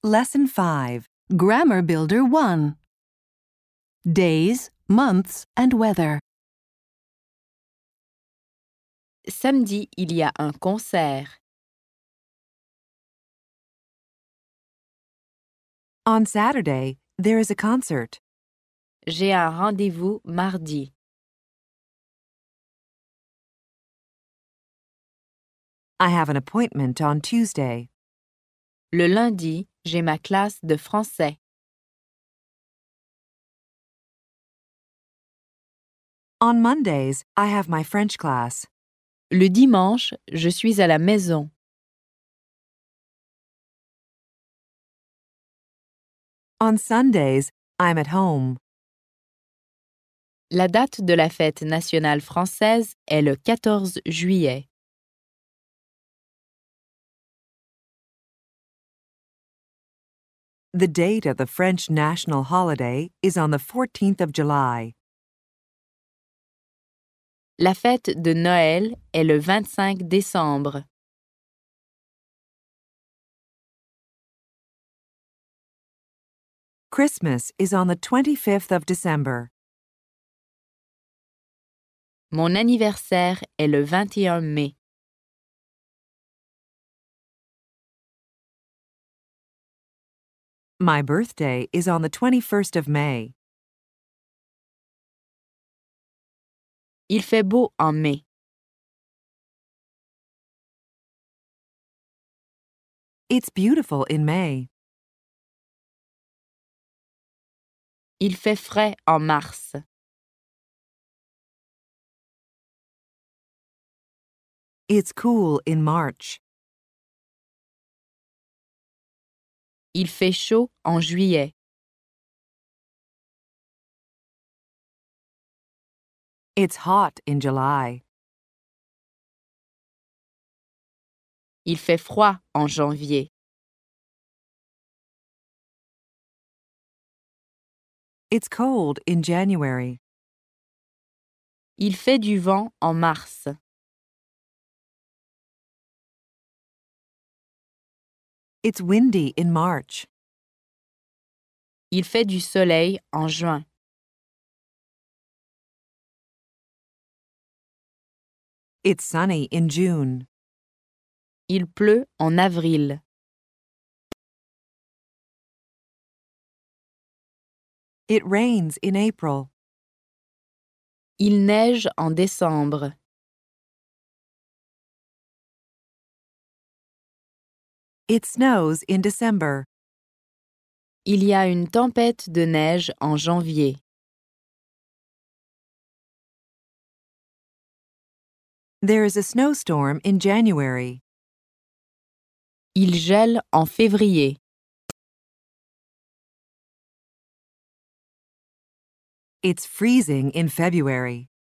Lesson 5, Grammar Builder 1. Days, months, and weather. Samedi, il y a un concert. On Saturday, there is a concert. J'ai un rendez-vous mardi. I have an appointment on Tuesday. Le lundi, j'ai ma classe de français. On Mondays, I have my French class. Le dimanche, je suis à la maison. On Sundays, I'm at home. La date de la fête nationale française est le 14 juillet. The date of the French national holiday is on the 14th of July. La fête de Noël est le 25 décembre. Christmas is on the 25th of December. Mon anniversaire est le 21 mai. My birthday is on the 21st of May. Il fait beau en mai. It's beautiful in May. Il fait frais en mars. It's cool in March. Il fait chaud en juillet. It's hot in July. Il fait froid en janvier. It's cold in January. Il fait du vent en mars. It's windy in March. Il fait du soleil en juin. It's sunny in June. Il pleut en avril. It rains in April. Il neige en décembre. It snows in December. Il y a une tempête de neige en janvier. There is a snowstorm in January. Il gèle en février. It's freezing in February.